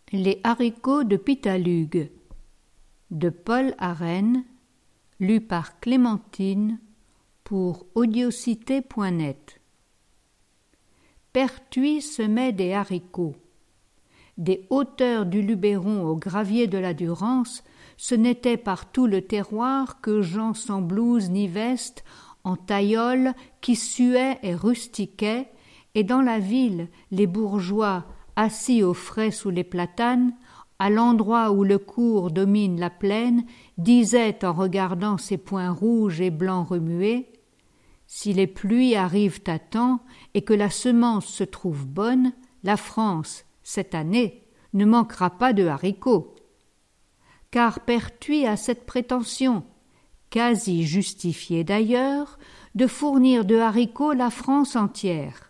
Les haricots de Pitalugue de Paul Arène, lu par Clémentine pour audiocité.net. Pertuis semait des haricots. Des hauteurs du Luberon au gravier de la Durance, ce n'était par tout le terroir que gens sans blouse ni veste, en taillole, qui suaient et rustiquaient, et dans la ville, les bourgeois, assis au frais sous les platanes, à l'endroit où le cours domine la plaine, disaient en regardant ses points rouges et blancs remués: si les pluies arrivent à temps et que la semence se trouve bonne, la France, cette année, ne manquera pas de haricots. Car Pertuis a cette prétention, quasi justifiée d'ailleurs, de fournir de haricots la France entière.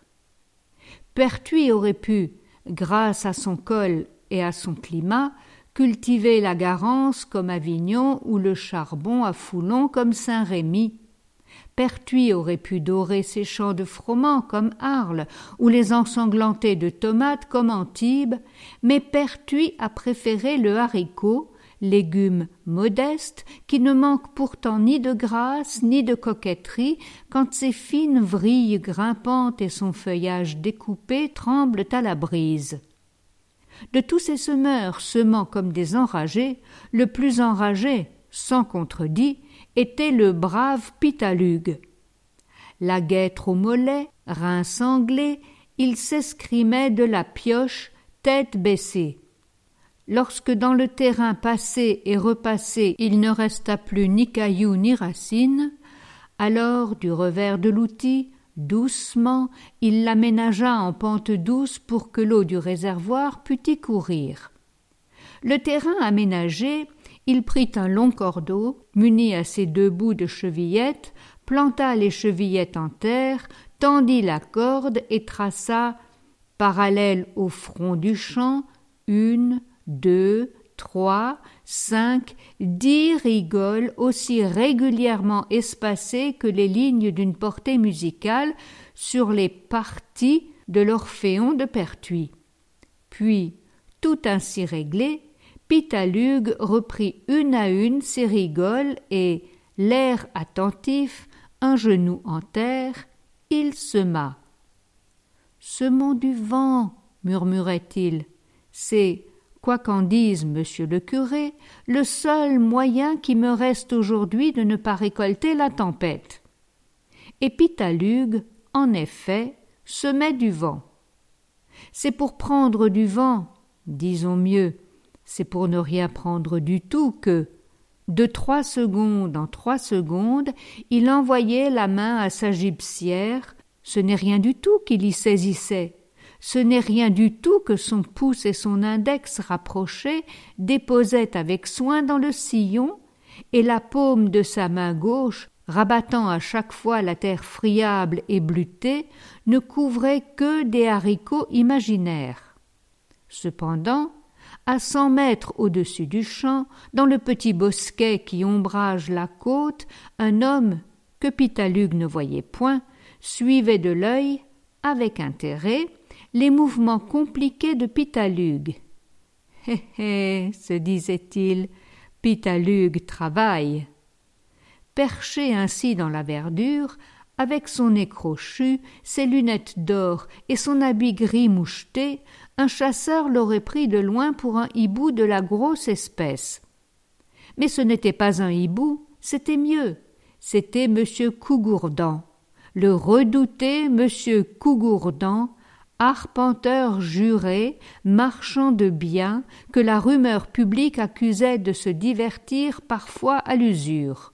Pertuis aurait pu, grâce à son col et à son climat, cultiver la Garance comme Avignon ou le charbon à Foulon comme Saint-Rémy. Pertuis aurait pu dorer ses champs de froment comme Arles ou les ensanglanter de tomates comme Antibes, mais Pertuis a préféré le haricot, légume modeste qui ne manque pourtant ni de grâce ni de coquetterie quand ses fines vrilles grimpantes et son feuillage découpé tremblent à la brise. De tous ces semeurs semant comme des enragés, le plus enragé, sans contredit, était le brave Pitalugue. La guêtre au mollet, reins sanglés, il s'escrimait de la pioche, tête baissée. Lorsque dans le terrain passé et repassé il ne resta plus ni cailloux ni racines, alors du revers de l'outil, doucement, il l'aménagea en pente douce pour que l'eau du réservoir pût y courir. Le terrain aménagé, il prit un long cordeau, muni à ses deux bouts de chevillettes, planta les chevillettes en terre, tendit la corde et traça, parallèle au front du champ, 1, 2, 3, 5, 10 rigoles aussi régulièrement espacées que les lignes d'une portée musicale sur les parties de l'Orphéon de Pertuis. Puis, tout ainsi réglé, Pitalugue reprit une à une ses rigoles et, l'air attentif, un genou en terre, il sema. « Semons du vent, murmurait-il, c'est, quoi qu'en dise monsieur le curé, le seul moyen qui me reste aujourd'hui de ne pas récolter la tempête. » Et Pitalugue, en effet, semait du vent. C'est pour prendre du vent, disons mieux, c'est pour ne rien prendre du tout que, de 3 secondes en 3 secondes, il envoyait la main à sa gibecière. Ce n'est rien du tout qu'il y saisissait. Ce n'est rien du tout que son pouce et son index rapprochés déposaient avec soin dans le sillon, et la paume de sa main gauche, rabattant à chaque fois la terre friable et bleuté, ne couvrait que des haricots imaginaires. Cependant, à 100 mètres au-dessus du champ, dans le petit bosquet qui ombrage la côte, un homme, que Pitalugue ne voyait point, suivait de l'œil, avec intérêt, les mouvements compliqués de Pitalugue. « Hé hé » se disait-il, « Pitalugue travaille !» Perché ainsi dans la verdure, avec son nez crochu, ses lunettes d'or et son habit gris moucheté, un chasseur l'aurait pris de loin pour un hibou de la grosse espèce. Mais ce n'était pas un hibou, c'était mieux, c'était monsieur Cougourdan, le redouté monsieur Cougourdan, arpenteur juré, marchand de biens, que la rumeur publique accusait de se divertir parfois à l'usure.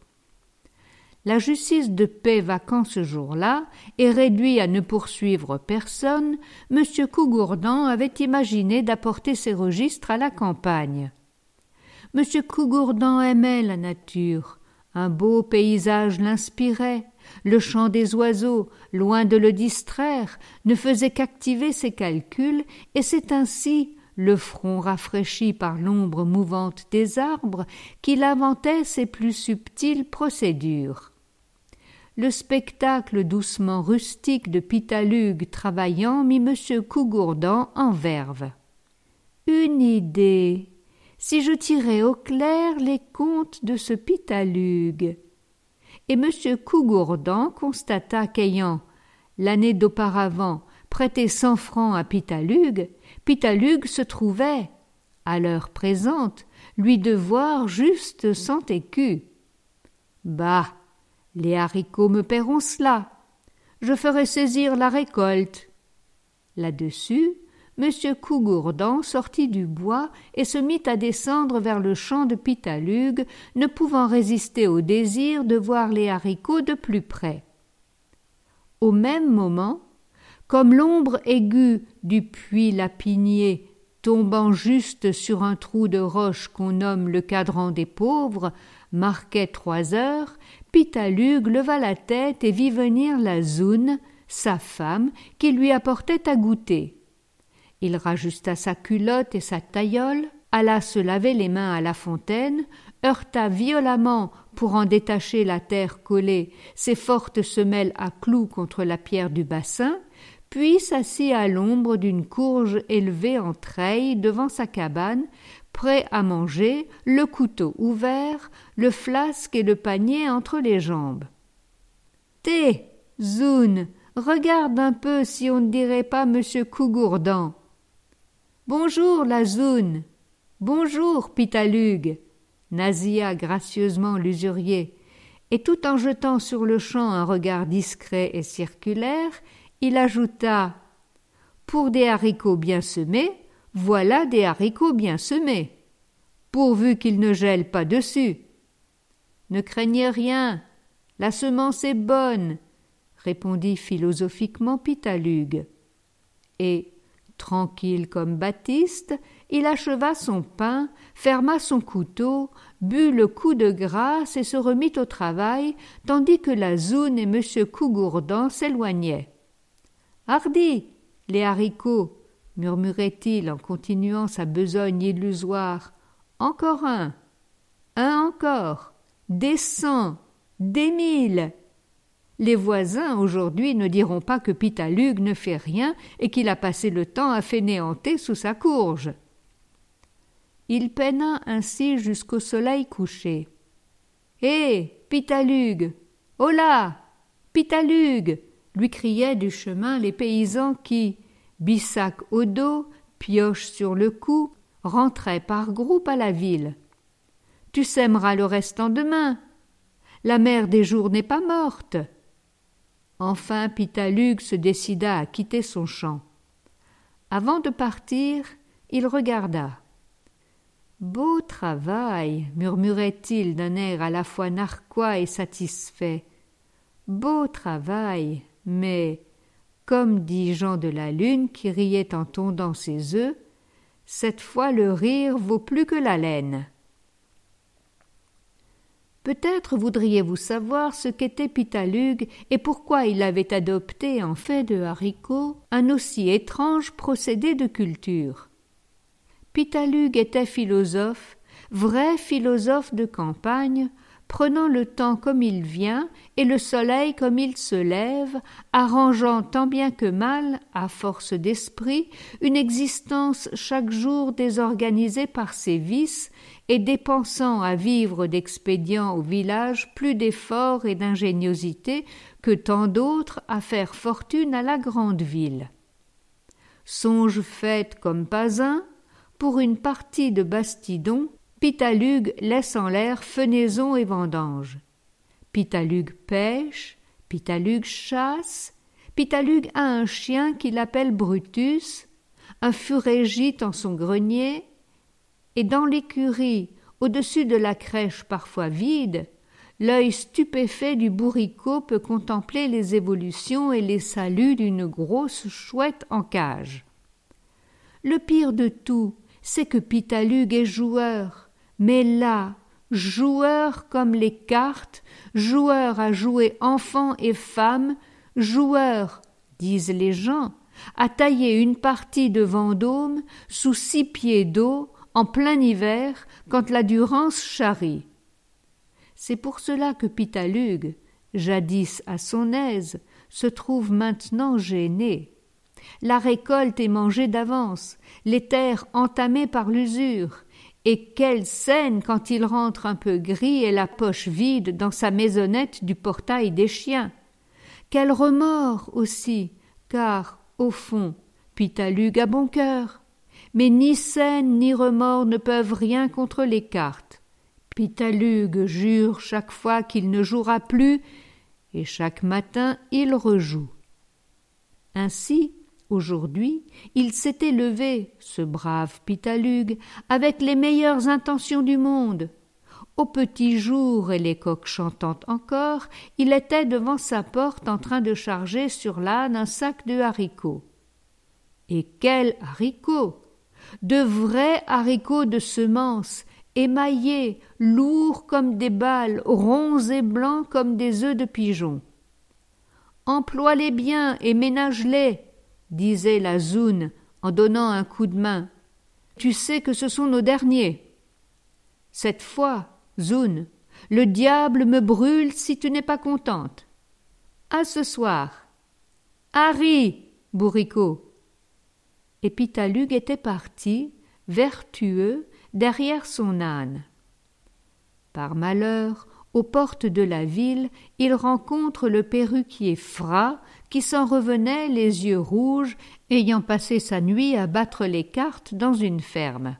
La justice de paix vacant ce jour-là, et réduit à ne poursuivre personne, M. Cougourdan avait imaginé d'apporter ses registres à la campagne. M. Cougourdan aimait la nature, un beau paysage l'inspirait, le chant des oiseaux, loin de le distraire, ne faisait qu'activer ses calculs, et c'est ainsi, le front rafraîchi par l'ombre mouvante des arbres, qu'il inventait ses plus subtiles procédures. Le spectacle doucement rustique de Pitalugue travaillant mit M. Cougourdan en verve. Une idée. Si je tirais au clair les comptes de ce Pitalugue. Et M. Cougourdan constata qu'ayant, l'année d'auparavant, prêté 100 francs à Pitalugue, Pitalugue se trouvait, à l'heure présente, lui devoir juste 100 écus. Bah, les haricots me paieront cela. Je ferai saisir la récolte. Là-dessus, M. Cougourdan sortit du bois et se mit à descendre vers le champ de Pitalugue, ne pouvant résister au désir de voir les haricots de plus près. Au même moment, comme l'ombre aiguë du puits Lapinier tombant juste sur un trou de roche qu'on nomme le cadran des pauvres, marquait 3 heures, Pitalugue leva la tête et vit venir la Zoune, sa femme, qui lui apportait à goûter. Il rajusta sa culotte et sa taillole, alla se laver les mains à la fontaine, heurta violemment, pour en détacher la terre collée, ses fortes semelles à clous contre la pierre du bassin, puis s'assit à l'ombre d'une courge élevée en treille devant sa cabane, prêt à manger, le couteau ouvert, le flasque et le panier entre les jambes. « Té, Zoune, regarde un peu si on ne dirait pas Monsieur Cougourdan. »« Bonjour, la Zoune. Bonjour, Pitalugue. » nasilla gracieusement l'usurier, et tout en jetant sur le champ un regard discret et circulaire, il ajouta « Pour des haricots bien semés, voilà des haricots bien semés, pourvu qu'ils ne gèlent pas dessus. »« Ne craignez rien, la semence est bonne, » répondit philosophiquement Pitalugue. Et, tranquille comme Baptiste, il acheva son pain, ferma son couteau, but le coup de grâce et se remit au travail, tandis que la Zoune et M. Cougourdan s'éloignaient. « Hardi, les haricots !» murmurait-il en continuant sa besogne illusoire. « Encore un encore, des 100, des 1000 !» Les voisins aujourd'hui ne diront pas que Pitalugue ne fait rien et qu'il a passé le temps à fainéanter sous sa courge. Il peina ainsi jusqu'au soleil couché. « Hé, Pitalugue! Holà, Pitalugue !» lui criaient du chemin les paysans qui, bissac au dos, pioche sur le cou, rentraient par groupes à la ville. « Tu sèmeras le restant demain. La mère des jours n'est pas morte. » Enfin Pitalugue se décida à quitter son champ. Avant de partir, il regarda. « Beau travail !» murmurait-il d'un air à la fois narquois et satisfait. « Beau travail, mais, comme dit Jean de la Lune qui riait en tondant ses œufs, cette fois le rire vaut plus que la laine. » Peut-être voudriez-vous savoir ce qu'était Pitalugue et pourquoi il avait adopté, en fait de haricots, un aussi étrange procédé de culture. Pitalugue était philosophe, vrai philosophe de campagne, prenant le temps comme il vient et le soleil comme il se lève, arrangeant tant bien que mal, à force d'esprit, une existence chaque jour désorganisée par ses vices et dépensant à vivre d'expédients au village plus d'efforts et d'ingéniosité que tant d'autres à faire fortune à la grande ville. Songe fait comme pas un, pour une partie de Bastidon, Pitalugue laisse en l'air fenaison et vendange. Pitalugue pêche, Pitalugue chasse, Pitalugue a un chien qu'il appelle Brutus, un furet gîte en son grenier, et dans l'écurie, au-dessus de la crèche parfois vide, l'œil stupéfait du bourricot peut contempler les évolutions et les saluts d'une grosse chouette en cage. Le pire de tout, c'est que Pitalugue est joueur, mais là, joueur comme les cartes, joueur à jouer enfants et femmes, joueur, disent les gens, à tailler une partie de Vendôme sous 6 pieds d'eau en plein hiver quand la Durance charrie. C'est pour cela que Pitalugue, jadis à son aise, se trouve maintenant gêné. La récolte est mangée d'avance, les terres entamées par l'usure. Et quelle scène quand il rentre un peu gris et la poche vide dans sa maisonnette du portail des chiens. Quel remords aussi, car, au fond, Pitalug a bon cœur. Mais ni scène ni remords ne peuvent rien contre les cartes. Pitalug jure chaque fois qu'il ne jouera plus, et chaque matin il rejoue. Ainsi, aujourd'hui, il s'était levé, ce brave Pitalug, avec les meilleures intentions du monde. Au petit jour et les coqs chantant encore, il était devant sa porte en train de charger sur l'âne un sac de haricots. Et quels haricots! De vrais haricots de semences, émaillés, lourds comme des balles, ronds et blancs comme des œufs de pigeon. « Emploie-les bien et ménage-les » disait la Zoune en donnant un coup de main. « Tu sais que ce sont nos derniers. »« Cette fois, Zoune, le diable me brûle si tu n'es pas contente. »« À ce soir. »« Harry !» bourricot. Et Pitalug était parti, vertueux, derrière son âne. Par malheur, aux portes de la ville, il rencontre le perruquier Frat, qui s'en revenait les yeux rouges, ayant passé sa nuit à battre les cartes dans une ferme.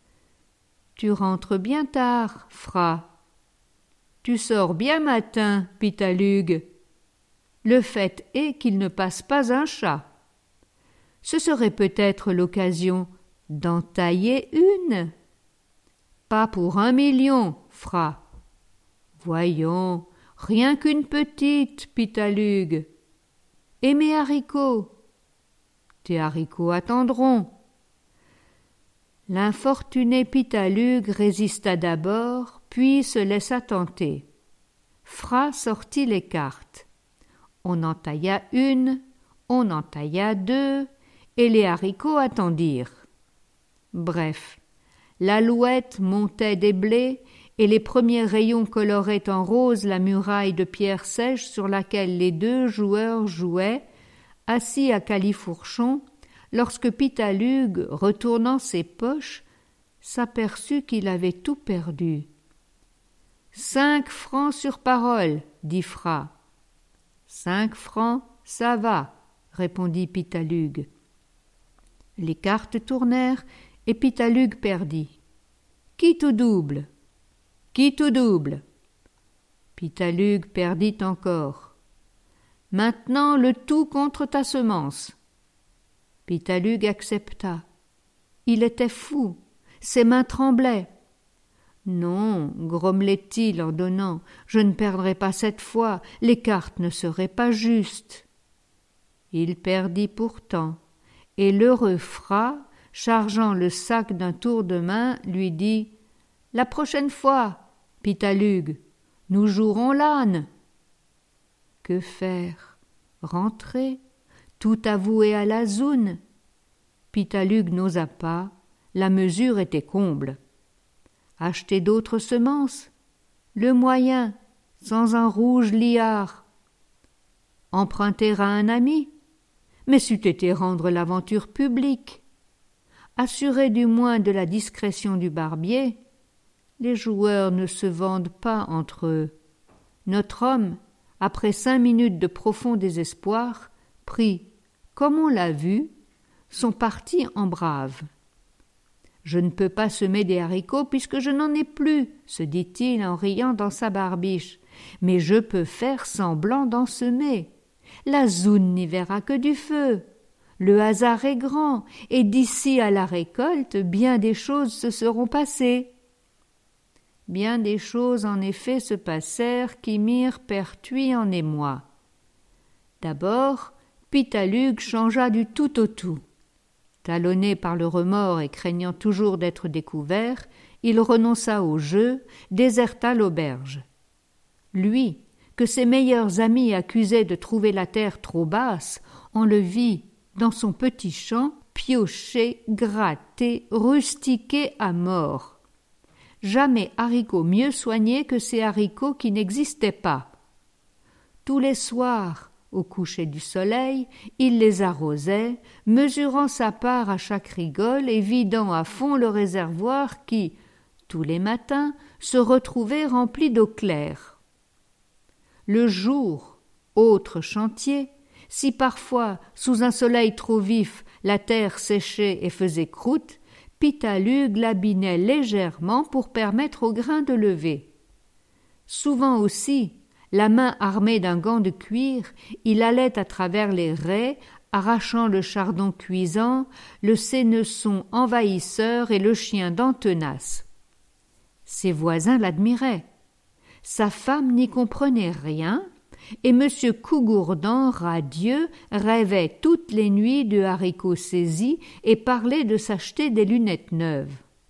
« Tu rentres bien tard, Frat. »« Tu sors bien matin, Pitalug. » Le fait est qu'il ne passe pas un chat. Ce serait peut-être l'occasion d'en tailler une. Pas pour 1 million, Frat. Voyons, rien qu'une petite, Pitalug. Et mes haricots? Tes haricots attendront. L'infortuné Pitalug résista d'abord, puis se laissa tenter. Frat sortit les cartes. On en tailla une, on en tailla deux, et les haricots attendirent. Bref, l'alouette montait des blés, et les premiers rayons coloraient en rose la muraille de pierre sèche sur laquelle les deux joueurs jouaient, assis à califourchon, lorsque Pitalug, retournant ses poches, s'aperçut qu'il avait tout perdu. « 5 francs sur parole, dit Frat. « 5 francs, ça va, répondit Pitalug. Les cartes tournèrent et Pitalug perdit. « Qui tout double? Qui tout double ?» Pitalug perdit encore. « Maintenant le tout contre ta semence. » Pitalug accepta. Il était fou, ses mains tremblaient. « Non, grommelait-il en donnant, je ne perdrai pas cette fois, les cartes ne seraient pas justes. » Il perdit pourtant, et l'heureux Frat, chargeant le sac d'un tour de main, lui dit « La prochaine fois, Pitalug, nous jouerons l'âne. » Que faire? Rentrer? Tout avouer à la Zoune? Pitalug n'osa pas, la mesure était comble. Acheter d'autres semences? Le moyen, sans un rouge liard. Emprunter à un ami? Mais c'eût été rendre l'aventure publique. Assurer du moins de la discrétion du barbier? Les joueurs ne se vendent pas entre eux. Notre homme, après 5 minutes de profond désespoir, prit, comme on l'a vu, son parti en brave. « Je ne peux pas semer des haricots puisque je n'en ai plus, se dit-il en riant dans sa barbiche, mais je peux faire semblant d'en semer. La Zoune n'y verra que du feu. Le hasard est grand, et d'ici à la récolte, bien des choses se seront passées. » Bien des choses en effet se passèrent qui mirent Pertuis en émoi. D'abord, Pitalug changea du tout au tout. Talonné par le remords et craignant toujours d'être découvert, il renonça au jeu, déserta l'auberge. Lui, que ses meilleurs amis accusaient de trouver la terre trop basse, on le vit, dans son petit champ, piocher, gratter, rustiquer à mort. Jamais haricots mieux soignés que ces haricots qui n'existaient pas. Tous les soirs, Au coucher du soleil, il les arrosait, mesurant sa part à chaque rigole et vidant à fond le réservoir qui, tous les matins, se retrouvait rempli d'eau claire. Le jour, autre chantier, si parfois, sous un soleil trop vif, la terre séchait et faisait croûte, Pitalug l'abinait légèrement pour permettre au grain de lever. Souvent aussi, la main armée d'un gant de cuir, il allait à travers les raies, arrachant le chardon cuisant, le sénesson envahisseur et le chien dent tenace. Ses voisins l'admiraient. Sa femme n'y comprenait rien, et M. Cougourdan, radieux, rêvait toutes les nuits de haricots saisis et parlait de s'acheter des lunettes neuves.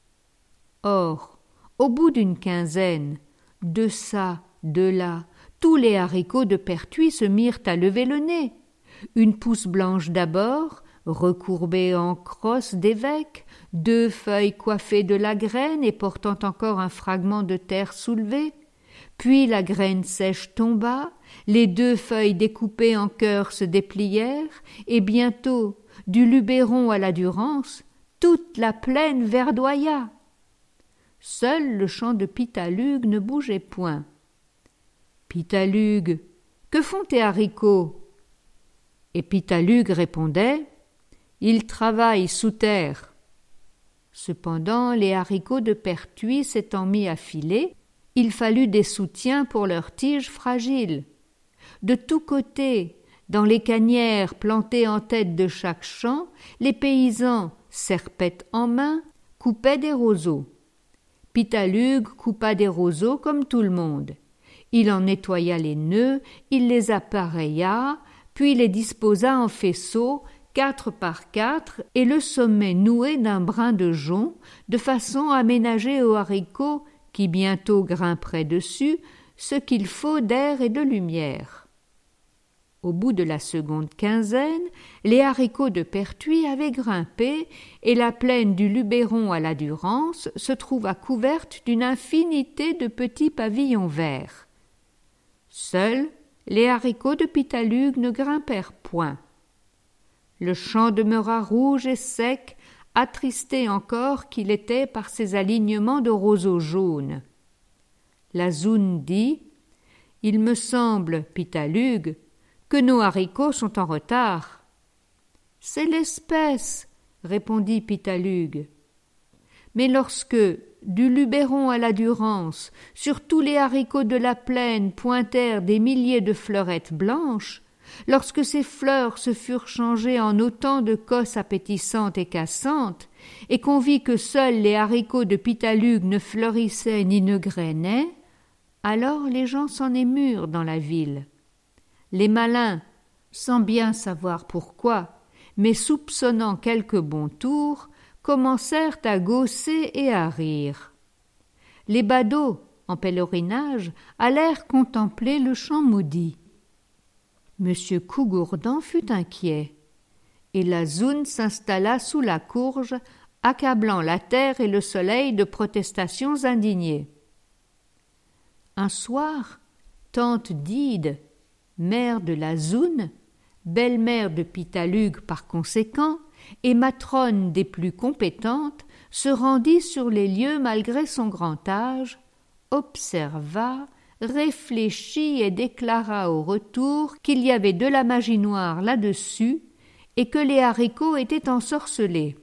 Or, au bout d'une quinzaine, de ça, de là, tous les haricots de Pertuis se mirent à lever le nez. Une pousse blanche d'abord, recourbée en crosse d'évêque, 2 feuilles coiffées de la graine et portant encore un fragment de terre soulevé. Puis la graine sèche tomba, les 2 feuilles découpées en cœur se déplièrent, et bientôt, du Luberon à la Durance, toute la plaine verdoya. Seul le champ de Pitalug ne bougeait point. « Pitalug, que font tes haricots ?» Et Pitalug répondait « Ils travaillent sous terre. » Cependant, les haricots de Pertuis s'étant mis à filer, il fallut des soutiens pour leurs tiges fragiles. De tous côtés, dans les canières plantées en tête de chaque champ, les paysans, serpette en main, coupaient des roseaux. Pitalug coupa des roseaux comme tout le monde. Il en nettoya les nœuds, il les appareilla, puis les disposa en faisceaux, 4 par 4, et le sommet noué d'un brin de jonc, de façon à ménager aux haricots, qui bientôt grimperaient dessus, ce qu'il faut d'air et de lumière. Au bout de la seconde quinzaine, les haricots de Pertuis avaient grimpé, et la plaine du Luberon à la Durance se trouva couverte d'une infinité de petits pavillons verts. Seuls, les haricots de Pitalug ne grimpèrent point. Le champ demeura rouge et sec, attristé encore qu'il était par ses alignements de roseaux jaunes. La Zoune dit « Il me semble, Pitalug, que nos haricots sont en retard. »« C'est l'espèce, » répondit Pitalug. Mais lorsque, du Luberon à la Durance, sur tous les haricots de la plaine pointèrent des milliers de fleurettes blanches, lorsque ces fleurs se furent changées en autant de cosses appétissantes et cassantes, et qu'on vit que seuls les haricots de Pitalug ne fleurissaient ni ne grainaient, alors les gens s'en émurent dans la ville. Les malins, sans bien savoir pourquoi, mais soupçonnant quelque bon tour, commencèrent à gausser et à rire. Les badauds, en pèlerinage, allèrent contempler le champ maudit. Monsieur Cougourdan fut inquiet, et la Zoune s'installa sous la courge, accablant la terre et le soleil de protestations indignées. Un soir, tante Dide, mère de la Zoune, belle-mère de Pitalug par conséquent, et matrone des plus compétentes, se rendit sur les lieux malgré son grand âge, observa, réfléchit et déclara au retour qu'il y avait de la magie noire là-dessus et que les haricots étaient ensorcelés.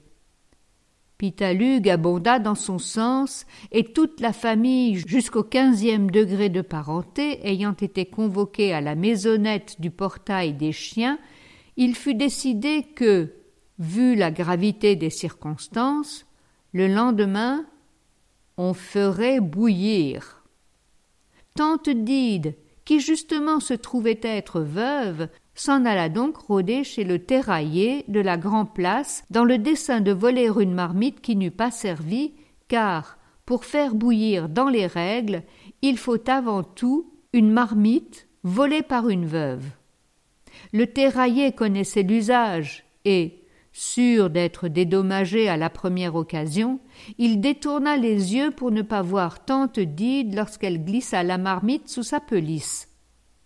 Pitalug abonda dans son sens, et toute la famille, jusqu'au 15e degré de parenté, ayant été convoquée à la maisonnette du portail des chiens, il fut décidé que, vu la gravité des circonstances, le lendemain, on ferait bouillir. Tante Dide, qui justement se trouvait être veuve, s'en alla donc rôder chez le terrailler de la Grand-Place dans le dessein de voler une marmite qui n'eût pas servi, car, pour faire bouillir dans les règles, il faut avant tout une marmite volée par une veuve. Le terrailler connaissait l'usage et, sûr d'être dédommagé à la première occasion, il détourna les yeux pour ne pas voir tante Dide lorsqu'elle glissa la marmite sous sa pelisse.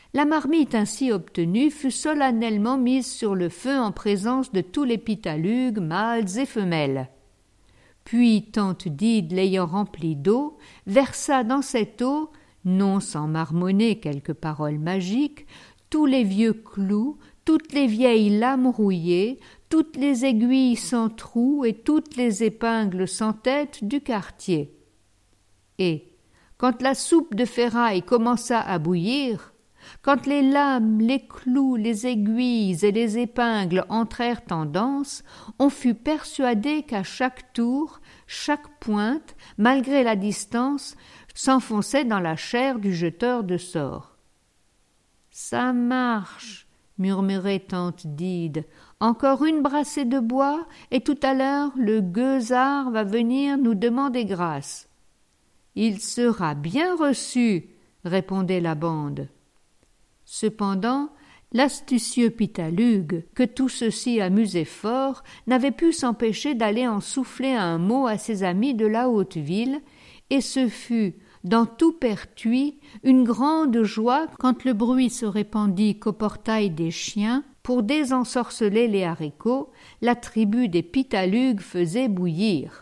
La marmite ainsi obtenue fut solennellement mise sur le feu en présence de tous les pitalugues, mâles et femelles. Puis tante Dide, l'ayant remplie d'eau, versa dans cette eau, non sans marmonner quelques paroles magiques, tous les vieux clous, toutes les vieilles lames rouillées, toutes les aiguilles sans trous et toutes les épingles sans tête du quartier. Et, quand la soupe de ferraille commença à bouillir, quand les lames, les clous, les aiguilles et les épingles entrèrent en danse, on fut persuadé qu'à chaque tour, chaque pointe, malgré la distance, s'enfonçait dans la chair du jeteur de sorts. « Ça marche !» murmurait tante Dide. « Encore une brassée de bois, et tout à l'heure le gueusard va venir nous demander grâce. »« Il sera bien reçu !» répondait la bande. Cependant, l'astucieux Pitalugue, que tout ceci amusait fort, n'avait pu s'empêcher d'aller en souffler un mot à ses amis de la haute ville, et ce fut, dans tout Pertuis, une grande joie quand le bruit se répandit qu'au portail des chiens, pour désensorceler les haricots, la tribu des Pitalugues faisait bouillir.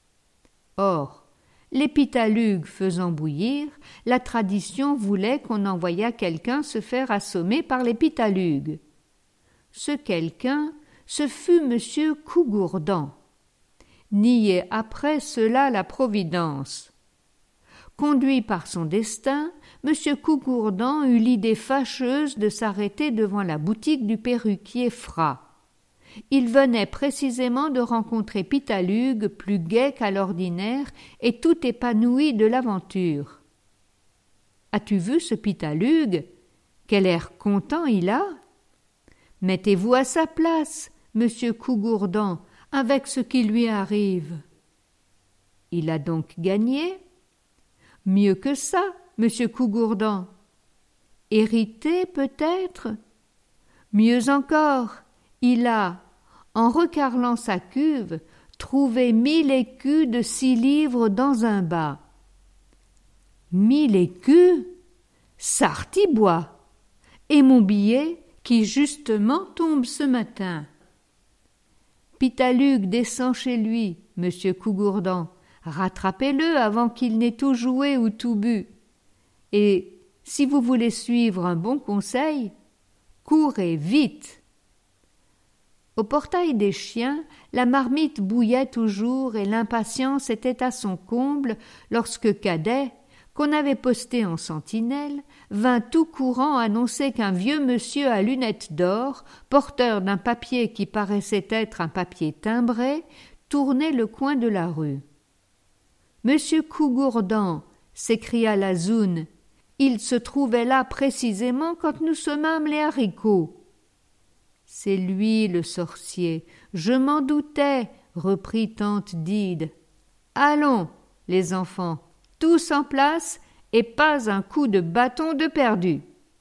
Or, les Pitalugues faisant bouillir, la tradition voulait qu'on envoyât quelqu'un se faire assommer par les Pitalugues. Ce quelqu'un, ce fut M. Cougourdan. Niait après cela la providence. Conduit par son destin, M. Cougourdan eut l'idée fâcheuse de s'arrêter devant la boutique du perruquier Frat. Il venait précisément de rencontrer Pitalugue, plus gai qu'à l'ordinaire et tout épanoui de l'aventure. « As-tu vu ce Pitalugue ? Quel air content il a ! Mettez-vous à sa place, monsieur Cougourdan, avec ce qui lui arrive. » Il a donc gagné ? Mieux que ça, monsieur Cougourdan. Hérité, peut-être ? Mieux encore, il a, en recarlant sa cuve, trouvé 1000 écus de 6 livres dans un bas. 1000 écus ? Sartibois ! Et mon billet, qui justement tombe ce matin. Pitalugue descend chez lui, monsieur Cougourdan. Rattrapez-le avant qu'il n'ait tout joué ou tout bu. Et, si vous voulez suivre un bon conseil, courez vite. Au portail des chiens, la marmite bouillait toujours et l'impatience était à son comble lorsque Cadet, qu'on avait posté en sentinelle, vint tout courant annoncer qu'un vieux monsieur à lunettes d'or, porteur d'un papier qui paraissait être un papier timbré, tournait le coin de la rue. « Monsieur Cougourdan !» s'écria la Zoune. « Il se trouvait là précisément quand nous semâmes les haricots. » « C'est lui le sorcier, je m'en doutais, » reprit tante Dide. « Allons, les enfants, tous en place et pas un coup de bâton de perdu. »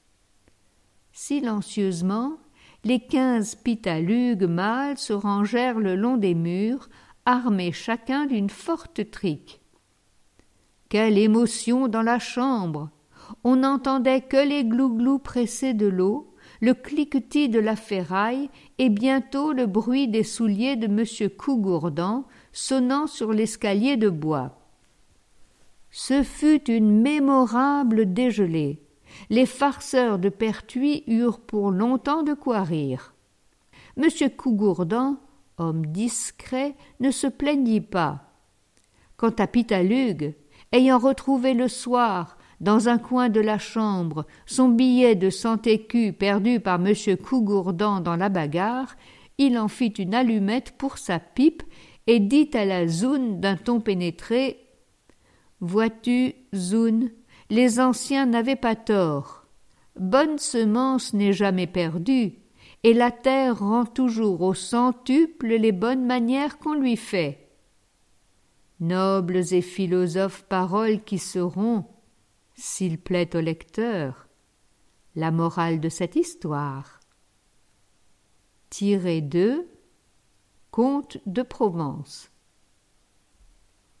Silencieusement, les 15 Pitalugues mâles se rangèrent le long des murs, armés chacun d'une forte trique. Quelle émotion dans la chambre! On n'entendait que les glou-glous pressés de l'eau, le cliquetis de la ferraille et bientôt le bruit des souliers de M. Cougourdan sonnant sur l'escalier de bois. Ce fut une mémorable dégelée. Les farceurs de Pertuis eurent pour longtemps de quoi rire. M. Cougourdan, homme discret, ne se plaignit pas. Quant à Pitalugue, ayant retrouvé le soir, dans un coin de la chambre, son billet de 100 écus perdu par M. Cougourdan dans la bagarre, il en fit une allumette pour sa pipe et dit à la Zoune d'un ton pénétré « Vois-tu, Zoune, les anciens n'avaient pas tort. Bonne semence n'est jamais perdue, et la terre rend toujours au centuple les bonnes manières qu'on lui fait. » Nobles et philosophes paroles qui seront, s'il plaît au lecteur, la morale de cette histoire. Tiré de Contes de Provence.